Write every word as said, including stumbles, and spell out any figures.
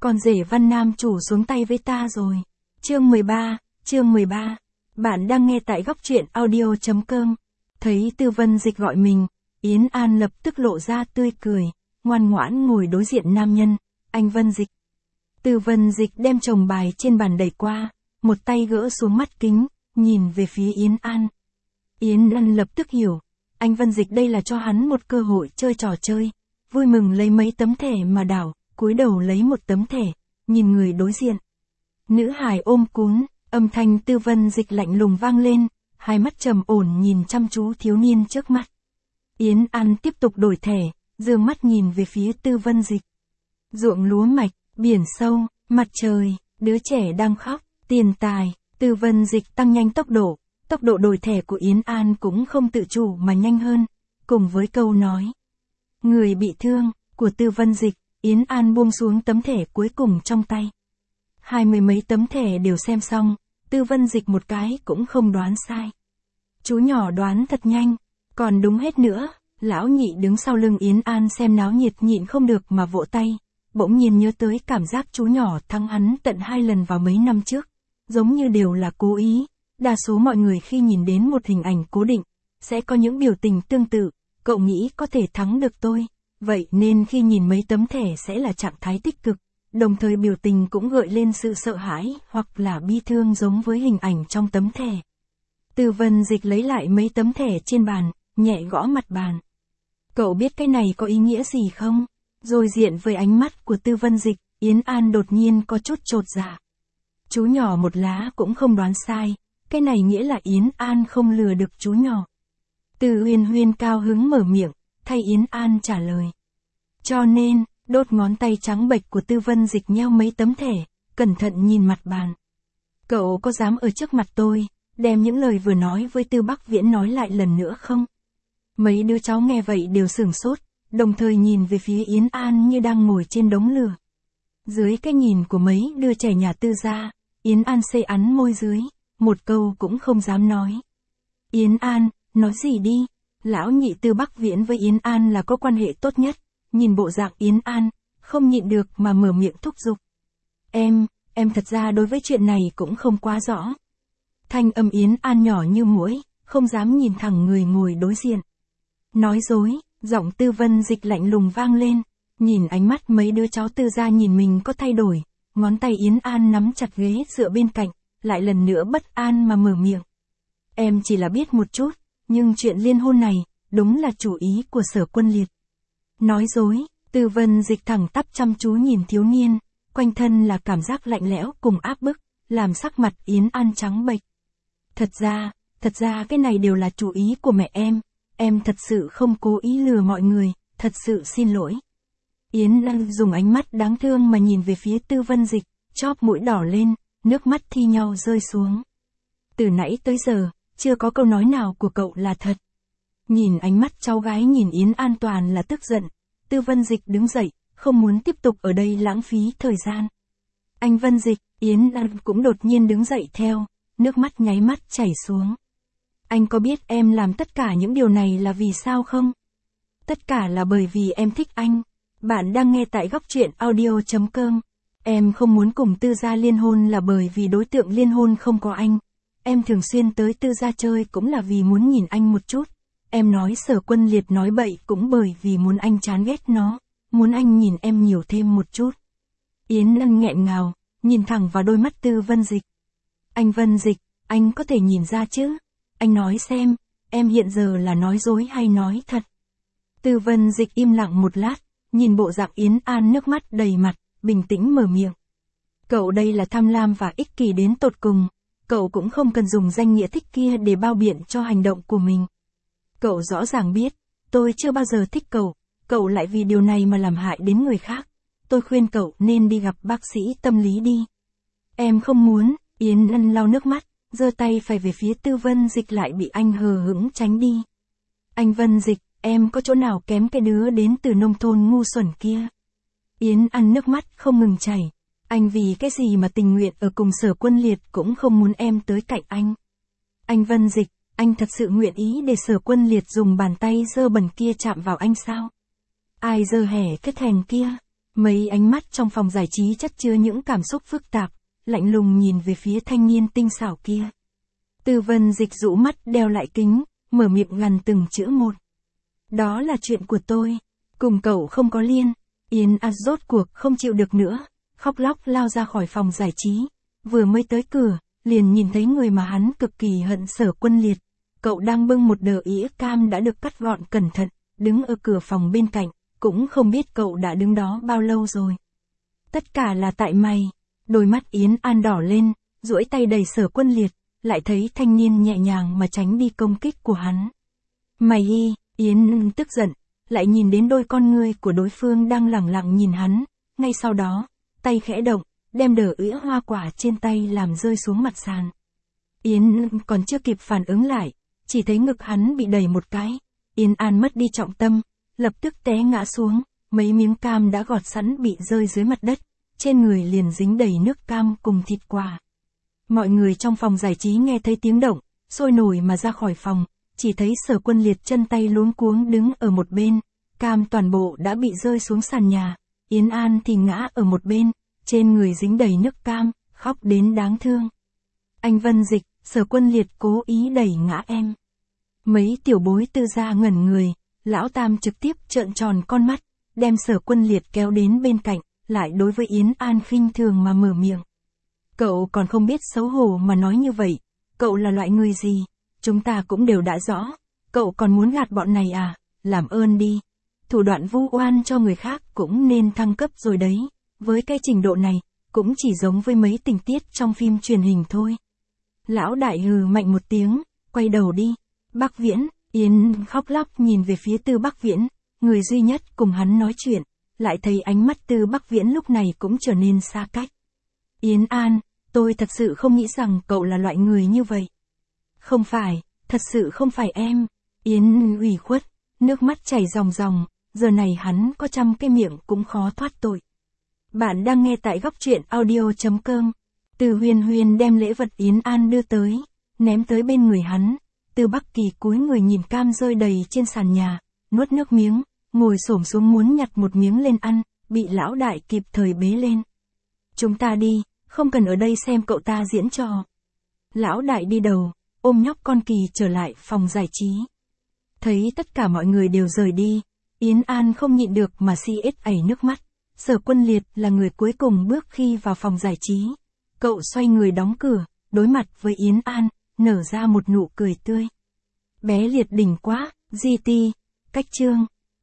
con rể Văn Nam chủ xuống tay với ta rồi. Chương mười ba, chương mười ba. Bạn đang nghe tại góc truyện audio chấm com. Thấy Tư Vân Dịch gọi mình, Yến An lập tức lộ ra tươi cười, ngoan ngoãn ngồi đối diện nam nhân, anh Vân Dịch. Tư Vân Dịch đem chồng bài trên bàn đẩy qua, một tay gỡ xuống mắt kính, nhìn về phía Yến An. Yến An lập tức hiểu, anh Vân Dịch đây là cho hắn một cơ hội chơi trò chơi, vui mừng lấy mấy tấm thẻ mà đảo, cúi đầu lấy một tấm thẻ, nhìn người đối diện. Nữ hài ôm cún, âm thanh Tư Vân Dịch lạnh lùng vang lên, hai mắt trầm ổn nhìn chăm chú thiếu niên trước mắt. Yến An tiếp tục đổi thẻ, dương mắt nhìn về phía Tư Vân Dịch. Ruộng lúa mạch, biển sâu, mặt trời, đứa trẻ đang khóc, tiền tài. Tư Vân Dịch tăng nhanh tốc độ, tốc độ đổi thẻ của Yến An cũng không tự chủ mà nhanh hơn, cùng với câu nói người bị thương của Tư Vân Dịch, Yến An buông xuống tấm thẻ cuối cùng trong tay. Hai mươi mấy tấm thẻ đều xem xong, Tư Vân Dịch một cái cũng không đoán sai. Chú nhỏ đoán thật nhanh, còn đúng hết nữa. Lão nhị đứng sau lưng Yến An xem náo nhiệt nhịn không được mà vỗ tay, bỗng nhiên nhớ tới cảm giác chú nhỏ thắng hắn tận hai lần vào mấy năm trước, giống như đều là cố ý. Đa số mọi người khi nhìn đến một hình ảnh cố định, sẽ có những biểu tình tương tự, cậu nghĩ có thể thắng được tôi, vậy nên khi nhìn mấy tấm thẻ sẽ là trạng thái tích cực, đồng thời biểu tình cũng gợi lên sự sợ hãi hoặc là bi thương giống với hình ảnh trong tấm thẻ. Tư Vân Dịch lấy lại mấy tấm thẻ trên bàn, nhẹ gõ mặt bàn. Cậu biết cái này có ý nghĩa gì không? Rồi diện với ánh mắt của Tư Vân Dịch, Yến An đột nhiên có chút chột dạ. Chú nhỏ một lá cũng không đoán sai, cái này nghĩa là Yến An không lừa được chú nhỏ. Từ Huyên Huyên cao hứng mở miệng, thay Yến An trả lời. Cho nên, đốt ngón tay trắng bệch của Tư Vân Dịch nheo mấy tấm thẻ, cẩn thận nhìn mặt bàn. Cậu có dám ở trước mặt tôi, đem những lời vừa nói với Tư Bắc Viễn nói lại lần nữa không? Mấy đứa cháu nghe vậy đều sửng sốt, đồng thời nhìn về phía Yến An như đang ngồi trên đống lửa. Dưới cái nhìn của mấy đứa trẻ nhà Tư gia, Yến An xê ắn môi dưới, một câu cũng không dám nói. Yến An, nói gì đi? Lão nhị Tư Bắc Viễn với Yến An là có quan hệ tốt nhất, nhìn bộ dạng Yến An, không nhịn được mà mở miệng thúc giục. Em, em thật ra đối với chuyện này cũng không quá rõ. Thanh âm Yến An nhỏ như muỗi, không dám nhìn thẳng người ngồi đối diện. Nói dối, giọng Tư Vân Dịch lạnh lùng vang lên, nhìn ánh mắt mấy đứa cháu Tư gia nhìn mình có thay đổi, ngón tay Yến An nắm chặt ghế dựa bên cạnh, lại lần nữa bất an mà mở miệng. Em chỉ là biết một chút, nhưng chuyện liên hôn này, đúng là chủ ý của Sở Quân Liệt. Nói dối, Tư Vân Dịch thẳng tắp chăm chú nhìn thiếu niên, quanh thân là cảm giác lạnh lẽo cùng áp bức, làm sắc mặt Yến An trắng bệch. Thật ra, thật ra cái này đều là chủ ý của mẹ em, em thật sự không cố ý lừa mọi người, thật sự xin lỗi. Yến An dùng ánh mắt đáng thương mà nhìn về phía Tư Vân Dịch, chóp mũi đỏ lên, nước mắt thi nhau rơi xuống. Từ nãy tới giờ, chưa có câu nói nào của cậu là thật. Nhìn ánh mắt cháu gái nhìn Yến An toàn là tức giận, Tư Vân Dịch đứng dậy, không muốn tiếp tục ở đây lãng phí thời gian. Anh Vân Dịch, Yến An cũng đột nhiên đứng dậy theo, nước mắt nháy mắt chảy xuống. Anh có biết em làm tất cả những điều này là vì sao không? Tất cả là bởi vì em thích anh. Bạn đang nghe tại góc truyện audio chấm com. Em không muốn cùng Tư gia liên hôn là bởi vì đối tượng liên hôn không có anh. Em thường xuyên tới Tư gia chơi cũng là vì muốn nhìn anh một chút. Em nói Sở Quân Liệt nói bậy cũng bởi vì muốn anh chán ghét nó, muốn anh nhìn em nhiều thêm một chút. Yến An nghẹn ngào, nhìn thẳng vào đôi mắt Tư Vân Dịch. Anh Vân Dịch, anh có thể nhìn ra chứ? Anh nói xem, em hiện giờ là nói dối hay nói thật? Tư Vân Dịch im lặng một lát, nhìn bộ dạng Yến An nước mắt đầy mặt, bình tĩnh mở miệng. Cậu đây là tham lam và ích kỷ đến tột cùng, cậu cũng không cần dùng danh nghĩa thích kia để bao biện cho hành động của mình. Cậu rõ ràng biết, tôi chưa bao giờ thích cậu, cậu lại vì điều này mà làm hại đến người khác. Tôi khuyên cậu nên đi gặp bác sĩ tâm lý đi. Em không muốn, Yến An lau nước mắt, giơ tay phải về phía Tư Vân Dịch lại bị anh hờ hững tránh đi. Anh Vân Dịch, em có chỗ nào kém cái đứa đến từ nông thôn ngu xuẩn kia? Yến An nước mắt không ngừng chảy. Anh vì cái gì mà tình nguyện ở cùng Sở Quân Liệt cũng không muốn em tới cạnh anh. Anh Vân Dịch, anh thật sự nguyện ý để Sở Quân Liệt dùng bàn tay dơ bẩn kia chạm vào anh sao? Ai dơ hẻ cái thèn kia? Mấy ánh mắt trong phòng giải trí chất chứa những cảm xúc phức tạp, lạnh lùng nhìn về phía thanh niên tinh xảo kia. Tư Vân Dịch rũ mắt đeo lại kính, mở miệng gằn từng chữ một. Đó là chuyện của tôi, cùng cậu không có liên. Yến An rốt cuộc không chịu được nữa, khóc lóc lao ra khỏi phòng giải trí. Vừa mới tới cửa, liền nhìn thấy người mà hắn cực kỳ hận Sở Quân Liệt. Cậu đang bưng một đờ ĩa cam đã được cắt gọn cẩn thận, đứng ở cửa phòng bên cạnh, cũng không biết cậu đã đứng đó bao lâu rồi. Tất cả là tại mày. Đôi mắt Yến An đỏ lên, duỗi tay đẩy Sở Quân Liệt, lại thấy thanh niên nhẹ nhàng mà tránh đi công kích của hắn. Mày y, Yến tức giận, lại nhìn đến đôi con ngươi của đối phương đang lẳng lặng nhìn hắn, ngay sau đó, tay khẽ động, đem đờ ĩa hoa quả trên tay làm rơi xuống mặt sàn. Yến còn chưa kịp phản ứng lại, chỉ thấy ngực hắn bị đẩy một cái, Yến An mất đi trọng tâm, lập tức té ngã xuống, mấy miếng cam đã gọt sẵn bị rơi dưới mặt đất, trên người liền dính đầy nước cam cùng thịt quả. Mọi người trong phòng giải trí nghe thấy tiếng động, sôi nổi mà ra khỏi phòng, chỉ thấy Sở Quân Liệt chân tay luống cuống đứng ở một bên, cam toàn bộ đã bị rơi xuống sàn nhà, Yến An thì ngã ở một bên, trên người dính đầy nước cam, khóc đến đáng thương. Anh Vân Dịch, Sở Quân Liệt cố ý đẩy ngã em. Mấy tiểu bối Tư gia ngẩn người, lão Tam trực tiếp trợn tròn con mắt, đem Sở Quân Liệt kéo đến bên cạnh, lại đối với Yến An khinh thường mà mở miệng. Cậu còn không biết xấu hổ mà nói như vậy, cậu là loại người gì, chúng ta cũng đều đã rõ, cậu còn muốn gạt bọn này à, làm ơn đi. Thủ đoạn vu oan cho người khác cũng nên thăng cấp rồi đấy, với cái trình độ này, cũng chỉ giống với mấy tình tiết trong phim truyền hình thôi. Lão đại hừ mạnh một tiếng, quay đầu đi. Bắc Viễn, Yến khóc lóc nhìn về phía Tư Bắc Viễn, người duy nhất cùng hắn nói chuyện, lại thấy ánh mắt Tư Bắc Viễn lúc này cũng trở nên xa cách. Yến An, tôi thật sự không nghĩ rằng cậu là loại người như vậy. Không phải, thật sự không phải em. Yến ủy khuất, nước mắt chảy ròng ròng, giờ này hắn có trăm cái miệng cũng khó thoát tội. Bạn đang nghe tại góc truyện audio chấm com. Từ Huyền Huyền đem lễ vật Yến An đưa tới, ném tới bên người hắn. Từ Bắc Kỳ cúi người nhìn cam rơi đầy trên sàn nhà, nuốt nước miếng, ngồi xổm xuống muốn nhặt một miếng lên ăn, bị lão đại kịp thời bế lên. Chúng ta đi, không cần ở đây xem cậu ta diễn trò. Lão đại đi đầu, ôm nhóc con Kỳ trở lại phòng giải trí. Thấy tất cả mọi người đều rời đi, Yến An không nhịn được mà si ết ẩy nước mắt. Sở Quân Liệt là người cuối cùng bước khi vào phòng giải trí. Cậu xoay người đóng cửa, đối mặt với Yến An, nở ra một nụ cười tươi. Bé Liệt đỉnh quá, giê tê, cách chương.